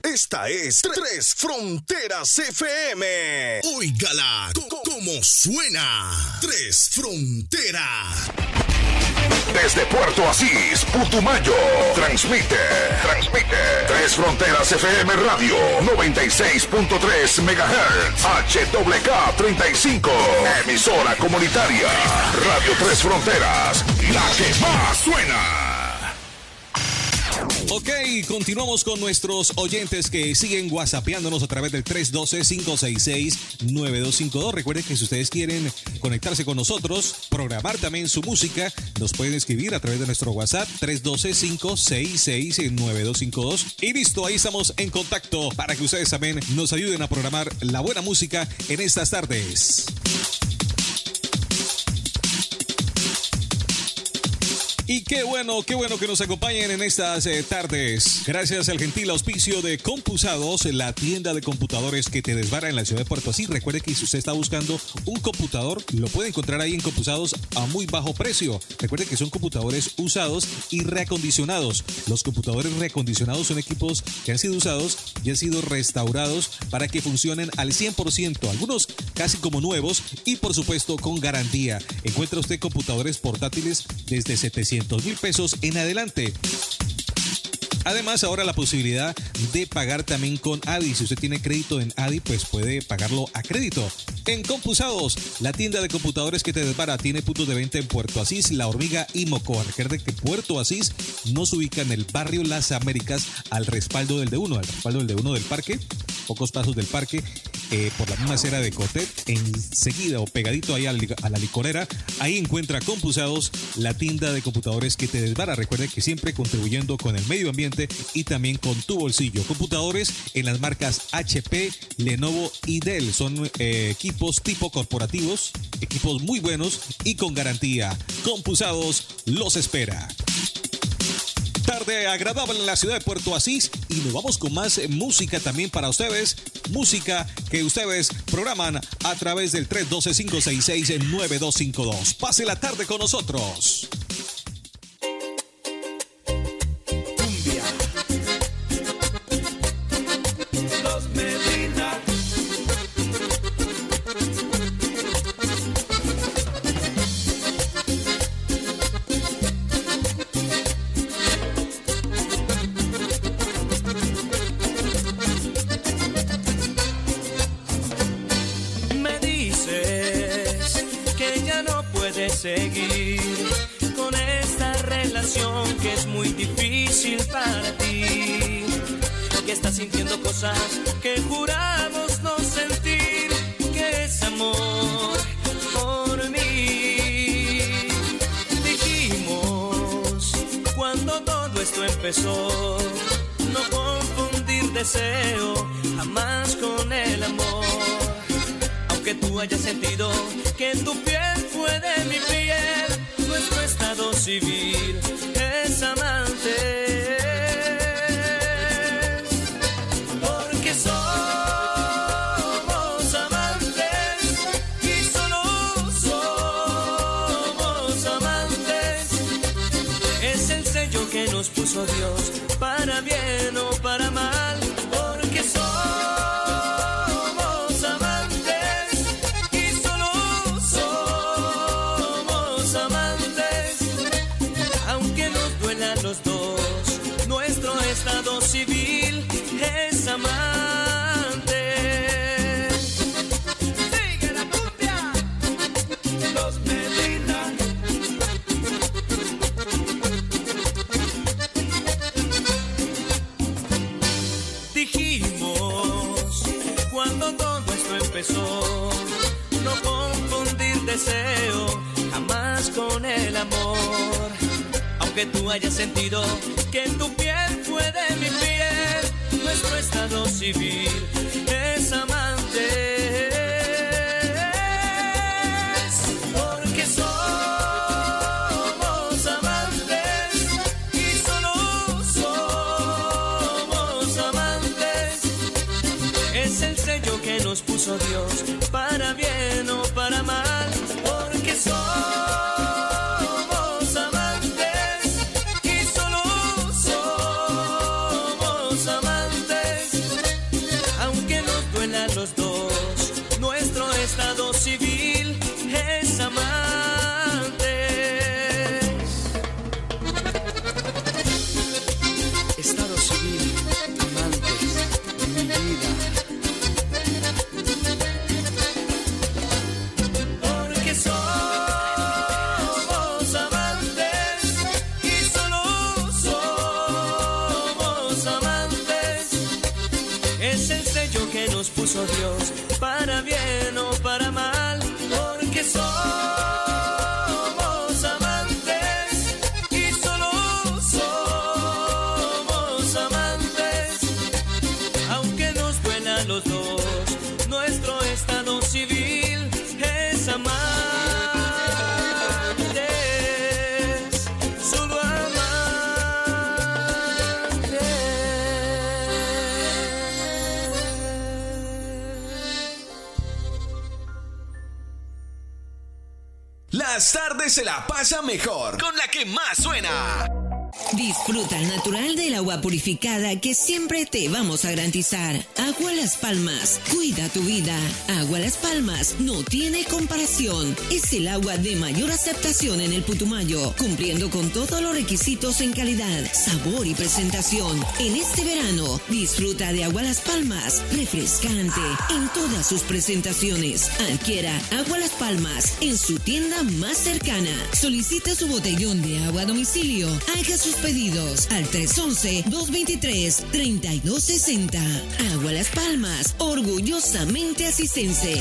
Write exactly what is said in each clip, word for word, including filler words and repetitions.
Esta es Tres Fronteras F M. Óigala co- como suena. Tres Fronteras. Desde Puerto Asís, Putumayo, transmite, transmite Tres Fronteras F M Radio, noventa y seis punto tres megahertz, H W K treinta y cinco, emisora comunitaria, Radio Tres Fronteras, la que más suena. Ok, continuamos con nuestros oyentes que siguen whatsappeándonos a través del tres uno dos, cinco seis seis, nueve dos cinco dos. Recuerden que si ustedes quieren conectarse con nosotros, programar también su música, nos pueden escribir a través de nuestro WhatsApp tres uno dos, cinco seis seis, nueve dos cinco dos. Y listo, ahí estamos en contacto para que ustedes también nos ayuden a programar la buena música en estas tardes. Y qué bueno, qué bueno que nos acompañen en estas eh, tardes. Gracias al gentil auspicio de Compusados, la tienda de computadores que te desbara en la ciudad de Puerto Asís. Recuerde que si usted está buscando un computador, lo puede encontrar ahí en Compusados a muy bajo precio. Recuerde que son computadores usados y reacondicionados. Los computadores reacondicionados son equipos que han sido usados y han sido restaurados para que funcionen al cien por ciento. Algunos casi como nuevos y por supuesto con garantía. Encuentra usted computadores portátiles desde setecientos mil pesos en adelante. Además, ahora la posibilidad de pagar también con A D I. Si usted tiene crédito en A D I, pues puede pagarlo a crédito. En Compusados, la tienda de computadores que te desbara, tiene puntos de venta en Puerto Asís, La Hormiga y Mocoa. Recuerde que Puerto Asís nos ubica en el barrio Las Américas, al respaldo del D uno, al respaldo del D uno del parque, pocos pasos del parque, eh, por la misma acera de Cotet, enseguida o pegadito ahí a la, a la licorera. Ahí encuentra Compusados, la tienda de computadores que te desbara. Recuerde que siempre contribuyendo con el medio ambiente y también con tu bolsillo. Computadores en las marcas H P, Lenovo y Dell. Son eh, equipos tipo corporativos, equipos muy buenos y con garantía. Compusados los espera. Tarde agradable en la ciudad de Puerto Asís y nos vamos con más música también para ustedes. Música que ustedes programan a través del tres uno dos, cinco seis seis, nueve dos cinco dos. Pase la tarde con nosotros. Seguir con esta relación que es muy difícil para ti, que estás sintiendo cosas que juramos no sentir, que es amor por mí. Dijimos cuando todo esto empezó, no confundir deseo jamás con el amor. Que tú hayas sentido que en tu piel fue de mi piel, nuestro estado civil es amante. Porque somos amantes y solo somos amantes. Es el sello que nos puso Dios, para bien o para mal. Porque somos estado civil es amante. Sigue la cumbia, los Medina. Dijimos cuando todo esto empezó, no confundir deseo jamás con el amor. Aunque tú hayas sentido que en tu piel fue de mi piel, nuestro estado civil es amante. Porque somos amantes y solo somos amantes. Es el sello que nos puso Dios, para bien o para mal. Porque somos amantes y solo somos amantes. los dos. Nuestro estado civil es amantes. Estado civil, amantes, mi vida. Porque somos amantes y solo somos amantes. Es el sello que nos puso Dios, para bien o para mal, porque somos amantes y solo somos amantes. Aunque nos duela a los dos, nuestro estado civil es amantes, solo amantes. Las tardes se la pasa mejor con la que más suena. Disfruta al natural del agua purificada que siempre te vamos a garantizar. Agua Las Palmas, cuida tu vida. Agua Las Palmas no tiene comparación. Es el agua de mayor aceptación en el Putumayo, cumpliendo con todos los requisitos en calidad, sabor y presentación. En este verano, disfruta de Agua Las Palmas, refrescante en todas sus presentaciones. Adquiera Agua Las Palmas en su tienda más cercana. Solicita su botellón de agua a domicilio. Haga sus pedidos al tres once, dos veintitrés, treinta y dos sesenta. Agua Las Palmas, orgullosamente asistense.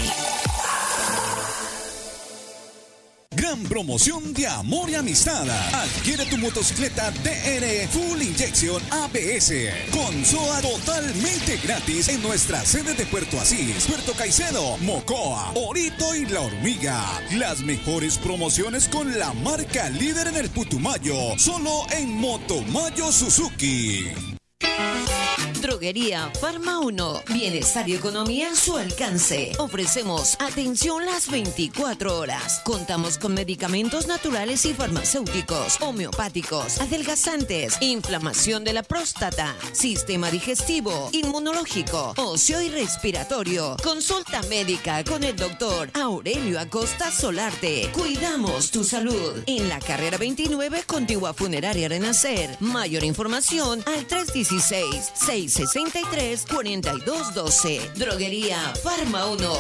Gran promoción de amor y amistad. Adquiere tu motocicleta D R Full Injection A B S con S O A totalmente gratis en nuestra sede de Puerto Asís, Puerto Caicedo, Mocoa, Orito y La Hormiga. Las mejores promociones con la marca líder en el Putumayo, solo en Motomayo Suzuki. Droguería Farma uno. Bienestar y economía a su alcance. Ofrecemos atención las veinticuatro horas. Contamos con medicamentos naturales y farmacéuticos, homeopáticos, adelgazantes, inflamación de la próstata, sistema digestivo, inmunológico, óseo y respiratorio. Consulta médica con el doctor Aurelio Acosta Solarte. Cuidamos tu salud. En la carrera veintinueve, contigua Funeraria Renacer. Mayor información al tres dieciséis, seis sesenta y tres, cuarenta y dos doce. Droguería Farma uno.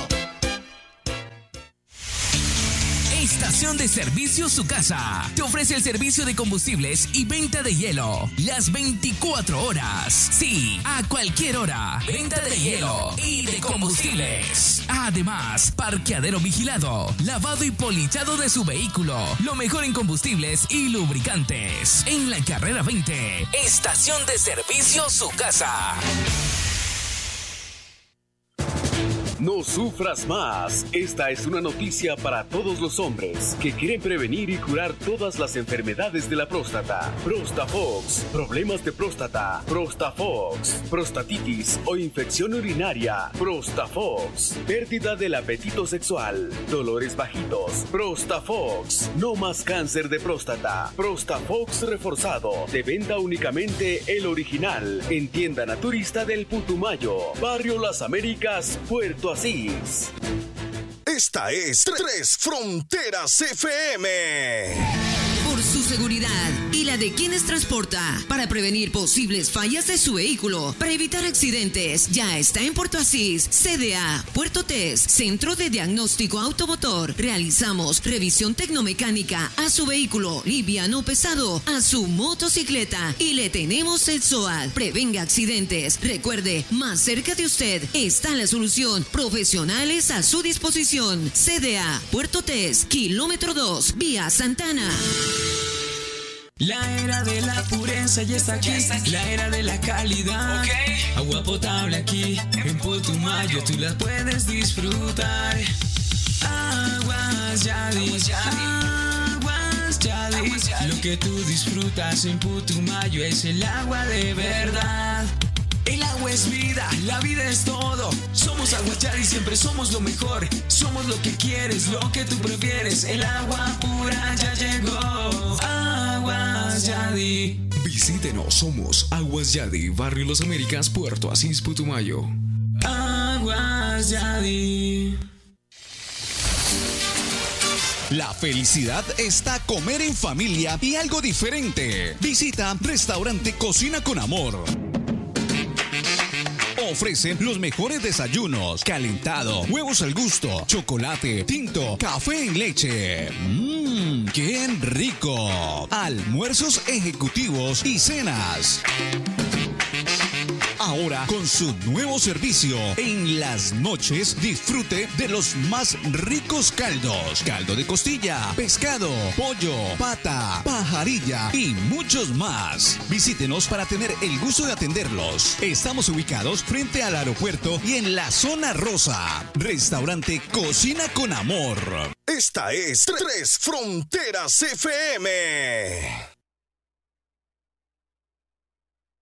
Estación de Servicio Su Casa te ofrece el servicio de combustibles y venta de hielo las veinticuatro horas. Sí, a cualquier hora. Venta de hielo y de combustibles. Además, parqueadero vigilado, lavado y polichado de su vehículo. Lo mejor en combustibles y lubricantes. En la carrera veinte, Estación de Servicio Su Casa. No sufras más. Esta es una noticia para todos los hombres que quieren prevenir y curar todas las enfermedades de la próstata. Prostafox, problemas de próstata, Prostafox, prostatitis o infección urinaria, Prostafox, pérdida del apetito sexual, dolores bajitos, Prostafox, no más cáncer de próstata, Prostafox reforzado, de venta únicamente el original, en tienda naturista del Putumayo, Barrio Las Américas, Puerto Asís. Esta es Tres Fronteras F M. Por su seguridad y la de quienes transporta, para prevenir posibles fallas de su vehículo, para evitar accidentes, ya está en Puerto Asís, C D A, Puerto Test, Centro de Diagnóstico Automotor. Realizamos revisión tecnomecánica a su vehículo, liviano o pesado, a su motocicleta, y le tenemos el S O A D. Prevenga accidentes. Recuerde, más cerca de usted está la solución. Profesionales a su disposición. C D A, Puerto Test, kilómetro dos, vía Santana. La era de la pureza ya está aquí, ya está aquí. La era de la calidad, okay. Agua potable aquí, en Putumayo tú la puedes disfrutar. Aguas Yadi, Aguas Yadi, lo que tú disfrutas en Putumayo es el agua de verdad. El agua es vida, la vida es todo. Somos Aguas Yadi, siempre somos lo mejor. Somos lo que quieres, lo que tú prefieres. El agua pura ya llegó. Aguas Yadi. Visítenos, somos Aguas Yadi, Barrio Las Américas, Puerto Asís, Putumayo. Aguas más, ya di. La felicidad está comer en familia y algo diferente. Visita Restaurante Cocina con Amor. Ofrecen los mejores desayunos, calentado, huevos al gusto, chocolate, tinto, café en leche. Mmm, ¡qué rico! Almuerzos ejecutivos y cenas. Ahora con su nuevo servicio, en las noches disfrute de los más ricos caldos. Caldo de costilla, pescado, pollo, pata, pajarilla y muchos más. Visítenos para tener el gusto de atenderlos. Estamos ubicados frente al aeropuerto y en la zona rosa. Restaurante Cocina con Amor. Esta es Tres Fronteras F M.